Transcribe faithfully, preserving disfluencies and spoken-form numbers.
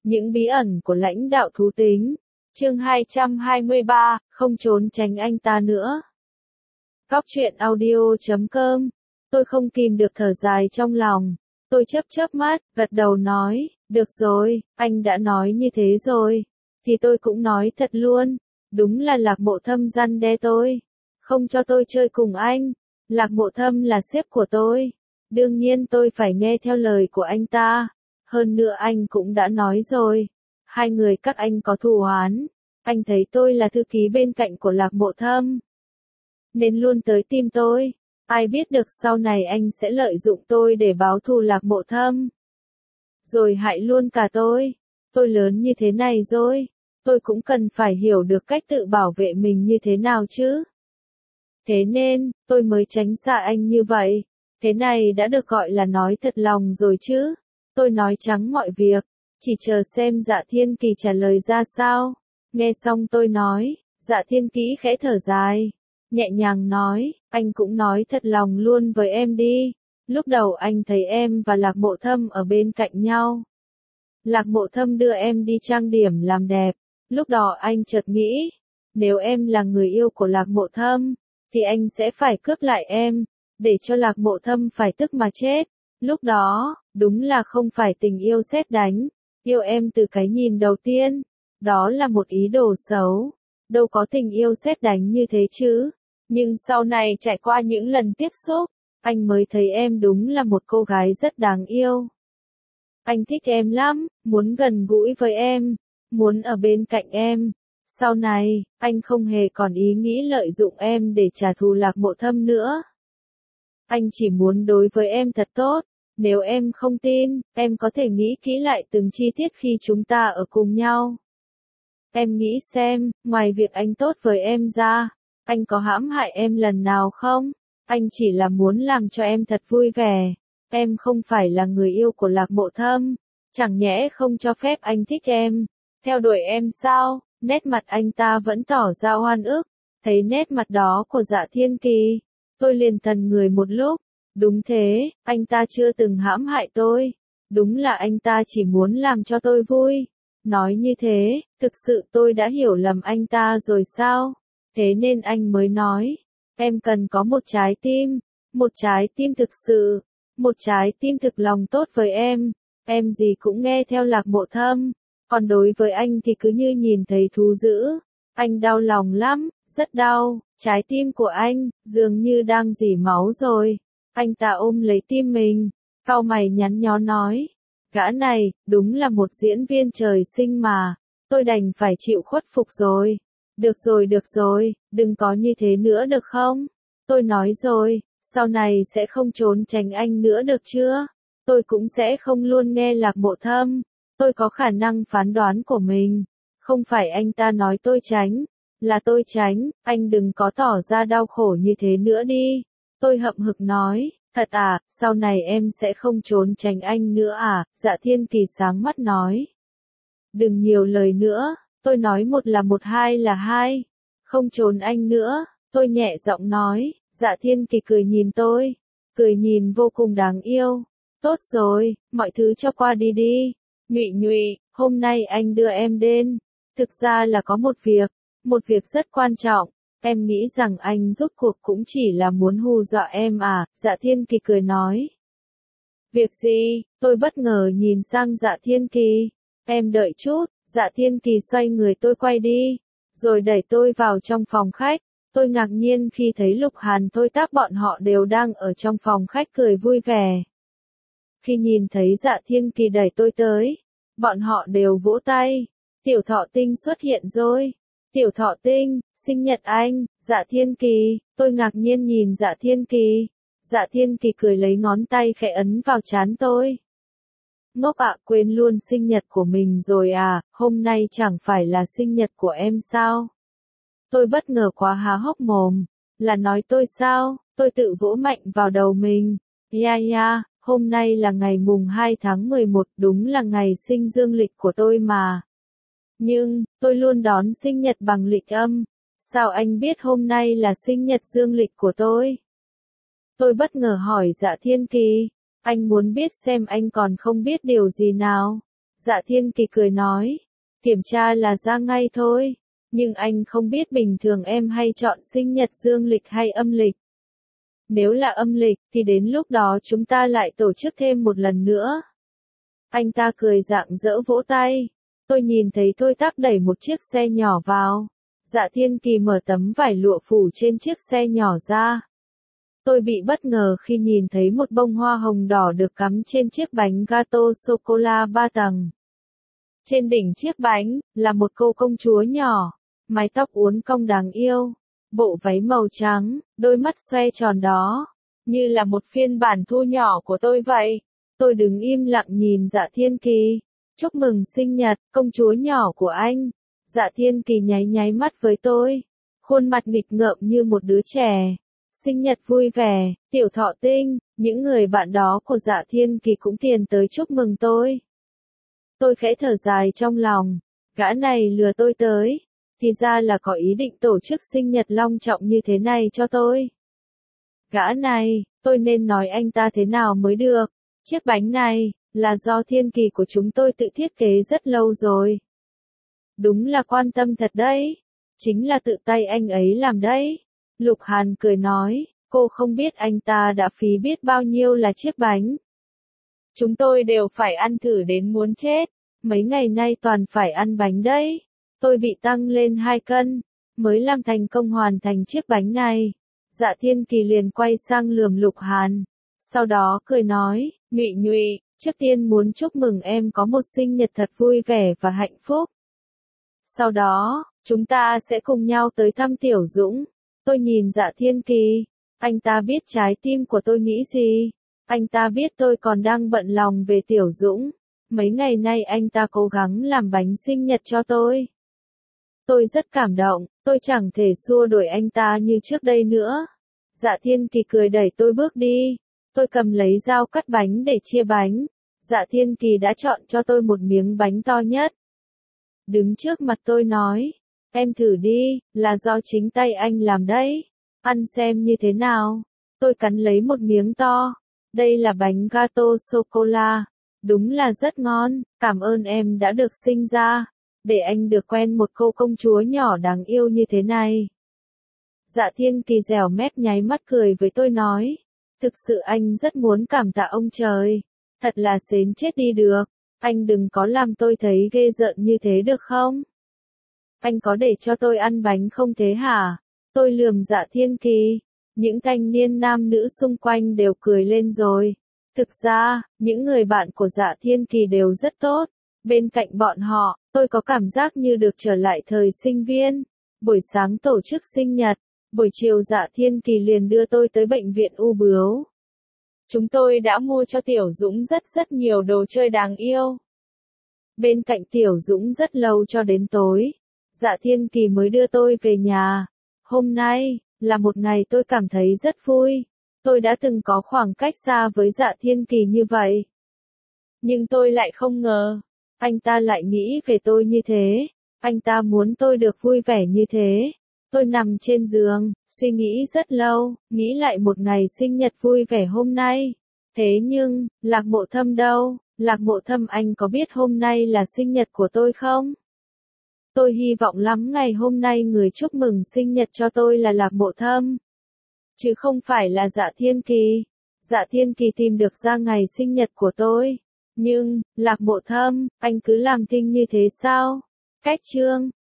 Những bí ẩn của lãnh đạo thú tính. Chương hai trăm hai mươi ba, không trốn tránh anh ta nữa. Góc truyện audio chấm com. Tôi không kìm được thở dài trong lòng. Tôi chớp chớp mắt, gật đầu nói, được rồi, anh đã nói như thế rồi. Thì tôi cũng nói thật luôn. Đúng là Lạc Mộ Thâm răn đe tôi. Không cho tôi chơi cùng anh. Lạc Mộ Thâm là sếp của tôi. Đương nhiên tôi phải nghe theo lời của anh ta. Hơn nữa anh cũng đã nói rồi. Hai người các anh có thù oán. Anh thấy tôi là thư ký bên cạnh của Lạc Mộ Thâm, nên luôn tới tìm tôi. Ai biết được sau này anh sẽ lợi dụng tôi để báo thù Lạc Mộ Thâm. Rồi hại luôn cả tôi. Tôi lớn như thế này rồi. Tôi cũng cần phải hiểu được cách tự bảo vệ mình như thế nào chứ. Thế nên, tôi mới tránh xa anh như vậy. Thế này đã được gọi là nói thật lòng rồi chứ. Tôi nói trắng mọi việc. Chỉ chờ xem Dạ Thiên Kỳ trả lời ra sao. Nghe xong tôi nói, Dạ Thiên Ký khẽ thở dài. Nhẹ nhàng nói, anh cũng nói thật lòng luôn với em đi. Lúc đầu anh thấy em và Lạc Mộ Thâm ở bên cạnh nhau. Lạc Mộ Thâm đưa em đi trang điểm làm đẹp. Lúc đó anh chợt nghĩ, nếu em là người yêu của Lạc Mộ Thâm, thì anh sẽ phải cướp lại em, để cho Lạc Mộ Thâm phải tức mà chết. Lúc đó, đúng là không phải tình yêu sét đánh, yêu em từ cái nhìn đầu tiên. Đó là một ý đồ xấu. Đâu có tình yêu sét đánh như thế chứ. Nhưng sau này trải qua những lần tiếp xúc, anh mới thấy em đúng là một cô gái rất đáng yêu. Anh thích em lắm, muốn gần gũi với em, muốn ở bên cạnh em. Sau này, anh không hề còn ý nghĩ lợi dụng em để trả thù Lạc Mộ Thâm nữa. Anh chỉ muốn đối với em thật tốt. Nếu em không tin, em có thể nghĩ kỹ lại từng chi tiết khi chúng ta ở cùng nhau. Em nghĩ xem, ngoài việc anh tốt với em ra, anh có hãm hại em lần nào không? Anh chỉ là muốn làm cho em thật vui vẻ. Em không phải là người yêu của Lạc Mộ Thâm. Chẳng nhẽ không cho phép anh thích em, theo đuổi em sao? Nét mặt anh ta vẫn tỏ ra oan ức. Thấy nét mặt đó của Dạ Thiên Kỳ, tôi liền thần người một lúc. Đúng thế, anh ta chưa từng hãm hại tôi. Đúng là anh ta chỉ muốn làm cho tôi vui. Nói như thế, thực sự tôi đã hiểu lầm anh ta rồi sao? Thế nên anh mới nói, em cần có một trái tim, một trái tim thực sự, một trái tim thực lòng tốt với em. Em gì cũng nghe theo Lạc Mộ Thâm, còn đối với anh thì cứ như nhìn thấy thú dữ. Anh đau lòng lắm, rất đau, trái tim của anh, dường như đang rỉ máu rồi. Anh ta ôm lấy tim mình, cau mày nhắn nhó nói. Gã này, đúng là một diễn viên trời sinh mà. Tôi đành phải chịu khuất phục rồi. Được rồi được rồi, đừng có như thế nữa được không? Tôi nói rồi, sau này sẽ không trốn tránh anh nữa được chưa? Tôi cũng sẽ không luôn nghe Lạc Mộ Thâm. Tôi có khả năng phán đoán của mình. Không phải anh ta nói tôi tránh, là tôi tránh. Anh đừng có tỏ ra đau khổ như thế nữa đi. Tôi hậm hực nói. Thật à, sau này em sẽ không trốn tránh anh nữa à? Dạ Thiên Kỳ sáng mắt nói. Đừng nhiều lời nữa, tôi nói một là một, hai là hai. Không trốn anh nữa, tôi nhẹ giọng nói. Dạ Thiên Kỳ cười nhìn tôi, cười nhìn vô cùng đáng yêu. Tốt rồi, mọi thứ cho qua đi đi. Nhụy nhụy, hôm nay anh đưa em đến. Thực ra là có một việc, một việc rất quan trọng. Em nghĩ rằng anh rốt cuộc cũng chỉ là muốn hù dọa em à? Dạ Thiên Kỳ cười nói. Việc gì? Tôi bất ngờ nhìn sang Dạ Thiên Kỳ. Em đợi chút. Dạ Thiên Kỳ xoay người tôi quay đi, rồi đẩy tôi vào trong phòng khách. Tôi ngạc nhiên khi thấy Lục Hàn Thôi Táp bọn họ đều đang ở trong phòng khách cười vui vẻ. Khi nhìn thấy Dạ Thiên Kỳ đẩy tôi tới, bọn họ đều vỗ tay. Tiểu Thọ Tinh xuất hiện rồi. Tiểu Thọ Tinh, sinh nhật anh. Dạ Thiên Kỳ. Tôi ngạc nhiên nhìn Dạ Thiên Kỳ. Dạ Thiên Kỳ cười lấy ngón tay khẽ ấn vào trán tôi. Ngốc ạ, quên luôn sinh nhật của mình rồi à? Hôm nay chẳng phải là sinh nhật của em sao? Tôi bất ngờ quá há hốc mồm. Là nói tôi sao? Tôi tự vỗ mạnh vào đầu mình. Ya ya, hôm nay là ngày mùng hai tháng mười một, đúng là ngày sinh dương lịch của tôi mà. Nhưng, tôi luôn đón sinh nhật bằng lịch âm. Sao anh biết hôm nay là sinh nhật dương lịch của tôi? Tôi bất ngờ hỏi Dạ Thiên Kỳ. Anh muốn biết xem anh còn không biết điều gì nào? Dạ Thiên Kỳ cười nói, kiểm tra là ra ngay thôi, nhưng anh không biết bình thường em hay chọn sinh nhật dương lịch hay âm lịch. Nếu là âm lịch, thì đến lúc đó chúng ta lại tổ chức thêm một lần nữa. Anh ta cười rạng rỡ vỗ tay. Tôi nhìn thấy Thôi Tắc đẩy một chiếc xe nhỏ vào. Dạ Thiên Kỳ mở tấm vải lụa phủ trên chiếc xe nhỏ ra. Tôi bị bất ngờ khi nhìn thấy một bông hoa hồng đỏ được cắm trên chiếc bánh gato sô-cô-la ba tầng. Trên đỉnh chiếc bánh, là một cô công chúa nhỏ, mái tóc uốn cong đáng yêu, bộ váy màu trắng, đôi mắt xoe tròn đó, như là một phiên bản thu nhỏ của tôi vậy. Tôi đứng im lặng nhìn Dạ Thiên Kỳ. Chúc mừng sinh nhật, công chúa nhỏ của anh. Dạ Thiên Kỳ nháy nháy mắt với tôi, khuôn mặt nghịch ngợm như một đứa trẻ. Sinh nhật vui vẻ, tiểu thọ tinh, những người bạn đó của Dạ Thiên Kỳ cũng tiền tới chúc mừng tôi. Tôi khẽ thở dài trong lòng, gã này lừa tôi tới, thì ra là có ý định tổ chức sinh nhật long trọng như thế này cho tôi. Gã này, tôi nên nói anh ta thế nào mới được, chiếc bánh này, là do Thiên Kỳ của chúng tôi tự thiết kế rất lâu rồi. Đúng là quan tâm thật đấy, chính là tự tay anh ấy làm đấy. Lục Hàn cười nói, cô không biết anh ta đã phí biết bao nhiêu là chiếc bánh. Chúng tôi đều phải ăn thử đến muốn chết, mấy ngày nay toàn phải ăn bánh đấy. Tôi bị tăng lên hai cân, mới làm thành công hoàn thành chiếc bánh này. Dạ Thiên Kỳ liền quay sang lườm Lục Hàn, sau đó cười nói, Nhụy Nhụy, trước tiên muốn chúc mừng em có một sinh nhật thật vui vẻ và hạnh phúc. Sau đó, chúng ta sẽ cùng nhau tới thăm Tiểu Dũng. Tôi nhìn Dạ Thiên Kỳ, anh ta biết trái tim của tôi nghĩ gì. Anh ta biết tôi còn đang bận lòng về Tiểu Dũng. Mấy ngày nay anh ta cố gắng làm bánh sinh nhật cho tôi. Tôi rất cảm động, tôi chẳng thể xua đuổi anh ta như trước đây nữa. Dạ Thiên Kỳ cười đẩy tôi bước đi. Tôi cầm lấy dao cắt bánh để chia bánh. Dạ Thiên Kỳ đã chọn cho tôi một miếng bánh to nhất. Đứng trước mặt tôi nói, em thử đi, là do chính tay anh làm đấy. Ăn xem như thế nào. Tôi cắn lấy một miếng to. Đây là bánh gato sô-cô-la. Đúng là rất ngon, cảm ơn em đã được sinh ra. Để anh được quen một cô công chúa nhỏ đáng yêu như thế này. Dạ Thiên Kỳ dẻo mép nháy mắt cười với tôi nói. Thực sự anh rất muốn cảm tạ ông trời. Thật là xến chết đi được. Anh đừng có làm tôi thấy ghê rợn như thế được không? Anh có để cho tôi ăn bánh không thế hả? Tôi lườm Dạ Thiên Kỳ. Những thanh niên nam nữ xung quanh đều cười lên rồi. Thực ra, những người bạn của Dạ Thiên Kỳ đều rất tốt. Bên cạnh bọn họ, tôi có cảm giác như được trở lại thời sinh viên. Buổi sáng tổ chức sinh nhật, buổi chiều Dạ Thiên Kỳ liền đưa tôi tới bệnh viện U Bướu. Chúng tôi đã mua cho Tiểu Dũng rất rất nhiều đồ chơi đáng yêu. Bên cạnh Tiểu Dũng rất lâu cho đến tối. Dạ Thiên Kỳ mới đưa tôi về nhà. Hôm nay, là một ngày tôi cảm thấy rất vui. Tôi đã từng có khoảng cách xa với Dạ Thiên Kỳ như vậy. Nhưng tôi lại không ngờ, anh ta lại nghĩ về tôi như thế. Anh ta muốn tôi được vui vẻ như thế. Tôi nằm trên giường, suy nghĩ rất lâu, nghĩ lại một ngày sinh nhật vui vẻ hôm nay. Thế nhưng, Lạc Mộ Thâm đâu? Lạc Mộ Thâm anh có biết hôm nay là sinh nhật của tôi không? Tôi hy vọng lắm ngày hôm nay người chúc mừng sinh nhật cho tôi là Lạc Mộ Thâm. Chứ không phải là Dạ Thiên Kỳ. Dạ Thiên Kỳ tìm được ra ngày sinh nhật của tôi. Nhưng, Lạc Mộ Thâm, anh cứ làm thinh như thế sao? Cách chương.